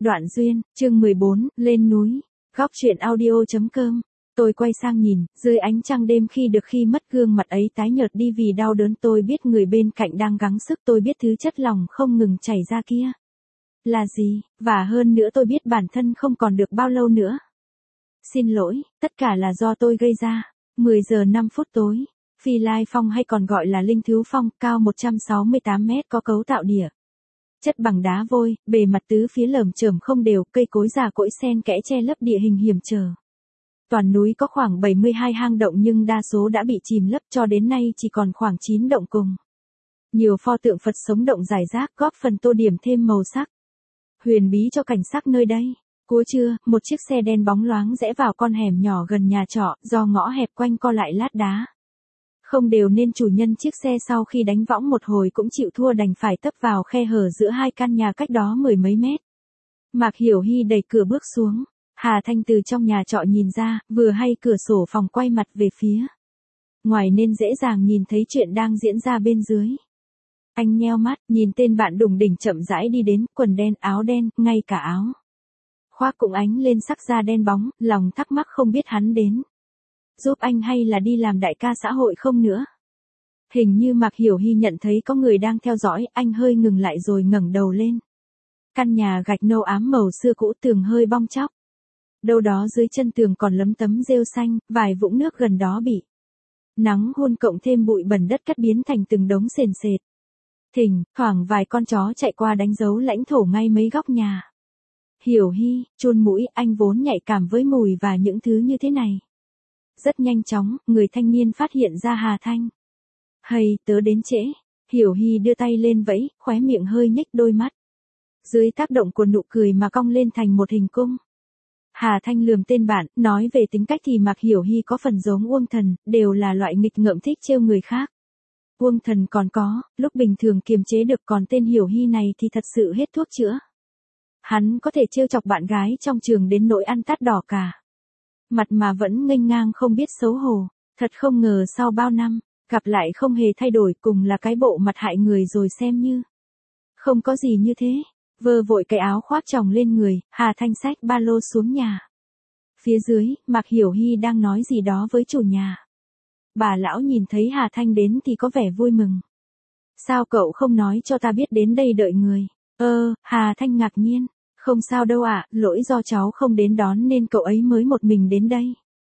Đoạn duyên, chương 14, lên núi. Góc truyện audio.com. Tôi quay sang nhìn, dưới ánh trăng đêm khi được khi mất gương mặt ấy tái nhợt đi vì đau đớn, tôi biết người bên cạnh đang gắng sức, tôi biết thứ chất lỏng không ngừng chảy ra kia là gì, và hơn nữa tôi biết bản thân không còn được bao lâu nữa. Xin lỗi, tất cả là do tôi gây ra. 10 giờ 5 phút tối, Phi Lai Phong hay còn gọi là Linh Thứ Phong, cao 168 mét, có cấu tạo địa chất bằng đá vôi, bề mặt tứ phía lởm chởm không đều, cây cối già cỗi xen kẽ che lấp địa hình hiểm trở. Toàn núi có khoảng 72 hang động nhưng đa số đã bị chìm lấp, cho đến nay chỉ còn khoảng 9 động cùng. Nhiều pho tượng Phật sống động rải rác, góp phần tô điểm thêm màu sắc huyền bí cho cảnh sắc nơi đây. Cuối trưa, một chiếc xe đen bóng loáng rẽ vào con hẻm nhỏ gần nhà trọ, do ngõ hẹp quanh co lại lát đá không đều nên chủ nhân chiếc xe sau khi đánh võng một hồi cũng chịu thua, đành phải tấp vào khe hở giữa hai căn nhà cách đó 10 mấy mét. Mạc Hiểu Hy đẩy cửa bước xuống. Hà Thanh từ trong nhà trọ nhìn ra, vừa hay cửa sổ phòng quay mặt về phía ngoài nên dễ dàng nhìn thấy chuyện đang diễn ra bên dưới. Anh nheo mắt, nhìn tên bạn đủng đỉnh chậm rãi đi đến, quần đen, áo đen, ngay cả áo khoác cũng ánh lên sắc da đen bóng, lòng thắc mắc không biết hắn đến giúp anh hay là đi làm đại ca xã hội không nữa. Hình như Mạc Hiểu Hy nhận thấy có người đang theo dõi, anh hơi ngừng lại rồi ngẩng đầu lên. Căn nhà gạch nâu ám màu xưa cũ, tường hơi bong tróc. Đâu đó dưới chân tường còn lấm tấm rêu xanh, vài vũng nước gần đó bị nắng hôn cộng thêm bụi bẩn đất cắt biến thành từng đống sền sệt. Thỉnh thoảng vài con chó chạy qua đánh dấu lãnh thổ ngay mấy góc nhà. Hiểu Hy, chôn mũi, anh vốn nhạy cảm với mùi và những thứ như thế này. Rất nhanh chóng, người thanh niên phát hiện ra Hà Thanh. Hay, tớ đến trễ. Hiểu Hy đưa tay lên vẫy, khóe miệng hơi nhếch, đôi mắt dưới tác động của nụ cười mà cong lên thành một hình cung. Hà Thanh lườm tên bạn, nói về tính cách thì Mạc Hiểu Hy có phần giống Uông Thần, đều là loại nghịch ngợm thích trêu người khác. Uông Thần còn có, lúc bình thường kiềm chế được, còn tên Hiểu Hy này thì thật sự hết thuốc chữa. Hắn có thể trêu chọc bạn gái trong trường đến nỗi ăn tát đỏ cả mặt mà vẫn nghênh ngang không biết xấu hổ. Thật không ngờ sau bao năm, gặp lại không hề thay đổi, cùng là cái bộ mặt hại người rồi xem như không có gì như thế. Vơ vội cái áo khoác chồng lên người, Hà Thanh xách ba lô xuống nhà. Phía dưới, Mạc Hiểu Hy đang nói gì đó với chủ nhà. Bà lão nhìn thấy Hà Thanh đến thì có vẻ vui mừng. Sao cậu không nói cho ta biết đến đây đợi người? Hà Thanh ngạc nhiên. Không sao đâu ạ, lỗi do cháu không đến đón nên cậu ấy mới một mình đến đây.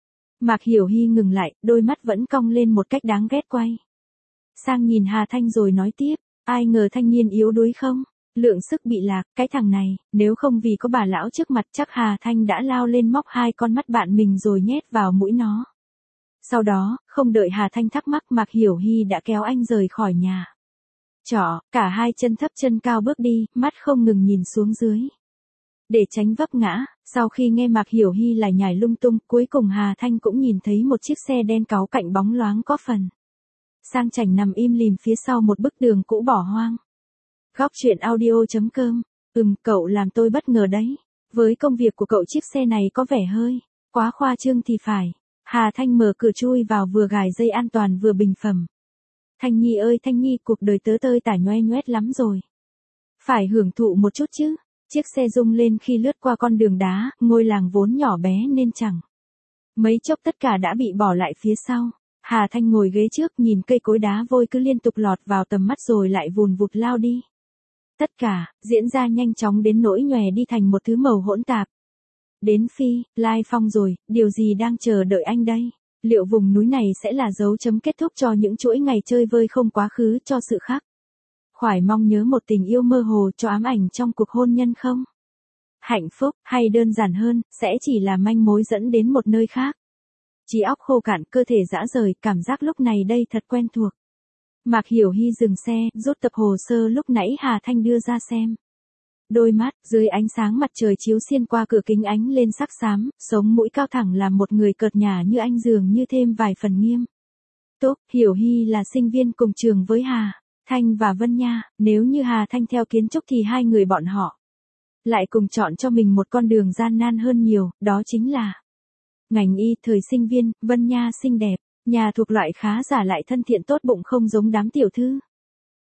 Mạc Hiểu Hy ngừng lại, đôi mắt vẫn cong lên một cách đáng ghét, quay sang nhìn Hà Thanh rồi nói tiếp. Ai ngờ thanh niên yếu đuối không? Lượng sức bị lạc, cái thằng này, nếu không vì có bà lão trước mặt chắc Hà Thanh đã lao lên móc hai con mắt bạn mình rồi nhét vào mũi nó. Sau đó, không đợi Hà Thanh thắc mắc, Mạc Hiểu Hy đã kéo anh rời khỏi nhà trọ, cả hai chân thấp chân cao bước đi, mắt không ngừng nhìn xuống dưới để tránh vấp ngã. Sau khi nghe Mạc Hiểu Hy lải nhải lung tung, cuối cùng Hà Thanh cũng nhìn thấy một chiếc xe đen cáu cạnh bóng loáng có phần sang chảnh nằm im lìm phía sau một bức tường cũ bỏ hoang. Góc truyện audio.com. Cậu làm tôi bất ngờ đấy. Với công việc của cậu chiếc xe này có vẻ hơi quá khoa trương thì phải. Hà Thanh mở cửa chui vào, vừa gài dây an toàn vừa bình phẩm. Thanh Nhi ơi Thanh Nhi, cuộc đời tớ tơi tả nhoe nhoét lắm rồi. Phải hưởng thụ một chút chứ. Chiếc xe rung lên khi lướt qua con đường đá, ngôi làng vốn nhỏ bé nên chẳng mấy chốc tất cả đã bị bỏ lại phía sau. Hà Thanh ngồi ghế trước, nhìn cây cối đá vôi cứ liên tục lọt vào tầm mắt rồi lại vùn vụt lao đi. Tất cả diễn ra nhanh chóng đến nỗi nhòe đi thành một thứ màu hỗn tạp. Đến Phi Lai Phong rồi, điều gì đang chờ đợi anh đây? Liệu vùng núi này sẽ là dấu chấm kết thúc cho những chuỗi ngày chơi vơi không quá khứ, cho sự khác khoải mong nhớ một tình yêu mơ hồ, cho ám ảnh trong cuộc hôn nhân không? Hạnh phúc, hay đơn giản hơn, sẽ chỉ là manh mối dẫn đến một nơi khác. Trí óc khô cạn, cơ thể rã rời, cảm giác lúc này đây thật quen thuộc. Mạc Hiểu Hy dừng xe, rút tập hồ sơ lúc nãy Hà Thanh đưa ra xem. Đôi mắt, dưới ánh sáng mặt trời chiếu xuyên qua cửa kính ánh lên sắc xám, sống mũi cao thẳng làm một người cợt nhả như anh dường như thêm vài phần nghiêm túc. Hiểu Hy là sinh viên cùng trường với Hà Thanh và Vân Nha, nếu như Hà Thanh theo kiến trúc thì hai người bọn họ lại cùng chọn cho mình một con đường gian nan hơn nhiều, đó chính là ngành y. Thời sinh viên, Vân Nha xinh đẹp, nhà thuộc loại khá giả lại thân thiện tốt bụng, không giống đám tiểu thư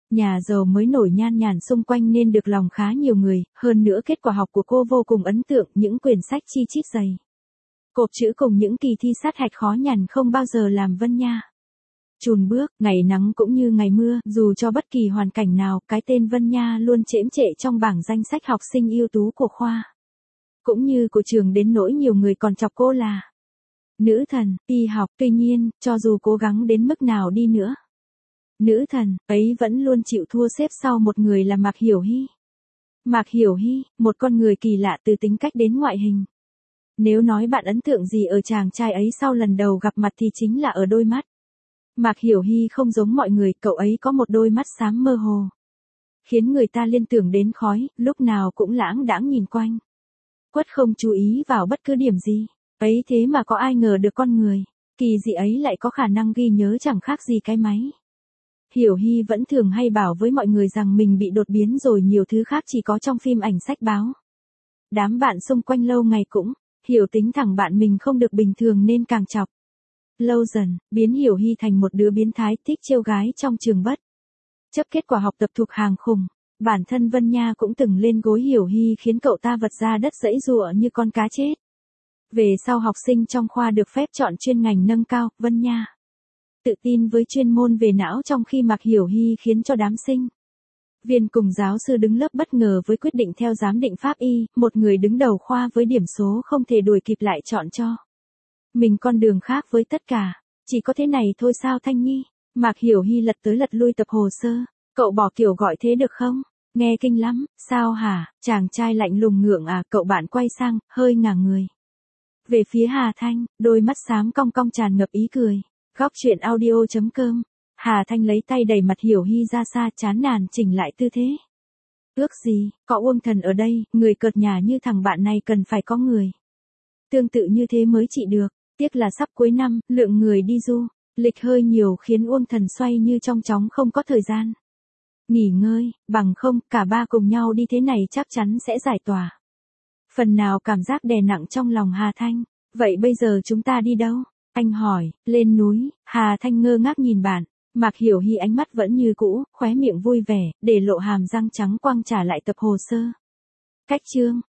Nhà giàu mới nổi nhan nhản xung quanh nên được lòng khá nhiều người, hơn nữa kết quả học của cô vô cùng ấn tượng, những quyển sách chi chít dày. Cộp chữ cùng những kỳ thi sát hạch khó nhằn không bao giờ làm Vân Nha chùn bước, ngày nắng cũng như ngày mưa, dù cho bất kỳ hoàn cảnh nào, cái tên Vân Nha luôn chễm chệ trong bảng danh sách học sinh ưu tú của khoa. Cũng như của trường, đến nỗi nhiều người còn chọc cô là nữ thần y học, tuy nhiên, cho dù cố gắng đến mức nào đi nữa, nữ thần ấy vẫn luôn chịu thua xếp sau một người là Mạc Hiểu Hy. Mạc Hiểu Hy, một con người kỳ lạ từ tính cách đến ngoại hình. Nếu nói bạn ấn tượng gì ở chàng trai ấy sau lần đầu gặp mặt thì chính là ở đôi mắt. Mạc Hiểu Hy không giống mọi người, cậu ấy có một đôi mắt xám mơ hồ, khiến người ta liên tưởng đến khói, lúc nào cũng lãng đãng nhìn quanh, quất không chú ý vào bất cứ điểm gì. Ấy thế mà có ai ngờ được con người kỳ dị ấy lại có khả năng ghi nhớ chẳng khác gì cái máy. Hiểu Hy vẫn thường hay bảo với mọi người rằng mình bị đột biến rồi nhiều thứ khác chỉ có trong phim ảnh sách báo. Đám bạn xung quanh lâu ngày cũng hiểu tính thẳng bạn mình không được bình thường nên càng chọc. Lâu dần, biến Hiểu Hy thành một đứa biến thái thích trêu gái trong trường bất chấp kết quả học tập thuộc hàng khủng. Bản thân Vân Nha cũng từng lên gối Hiểu Hy khiến cậu ta vật ra đất giãy giụa như con cá chết. Về sau học sinh trong khoa được phép chọn chuyên ngành nâng cao, Vân Nha tự tin với chuyên môn về não, trong khi Mạc Hiểu Hy khiến cho đám sinh viên cùng giáo sư đứng lớp bất ngờ với quyết định theo giám định pháp y, một người đứng đầu khoa với điểm số không thể đuổi kịp lại chọn cho mình con đường khác với tất cả. Chỉ có thế này thôi sao Thanh Nhi? Mạc Hiểu Hy lật tới lật lui tập hồ sơ. Cậu bỏ kiểu gọi thế được không? Nghe kinh lắm. Sao hả? Chàng trai lạnh lùng ngượng à? Cậu bạn quay sang, hơi ngả người về phía Hà Thanh, đôi mắt xám cong cong tràn ngập ý cười. Góc truyện audio.com. Hà Thanh lấy tay đẩy mặt Hiểu Hy ra xa, chán nản chỉnh lại tư thế. Ước gì, có Uông Thần ở đây, người cợt nhả như thằng bạn này cần phải có người tương tự như thế mới trị được. Tiếc là sắp cuối năm, lượng người đi du lịch hơi nhiều khiến Uông Thần xoay như trong chóng không có thời gian nghỉ ngơi, bằng không, cả ba cùng nhau đi thế này chắc chắn sẽ giải tỏa phần nào cảm giác đè nặng trong lòng Hà Thanh. Vậy bây giờ chúng ta đi đâu? Anh hỏi. Lên núi. Hà Thanh ngơ ngác nhìn bạn. Mạc Hiểu Hy ánh mắt vẫn như cũ, khóe miệng vui vẻ, để lộ hàm răng trắng quăng trả lại tập hồ sơ. Cách chương.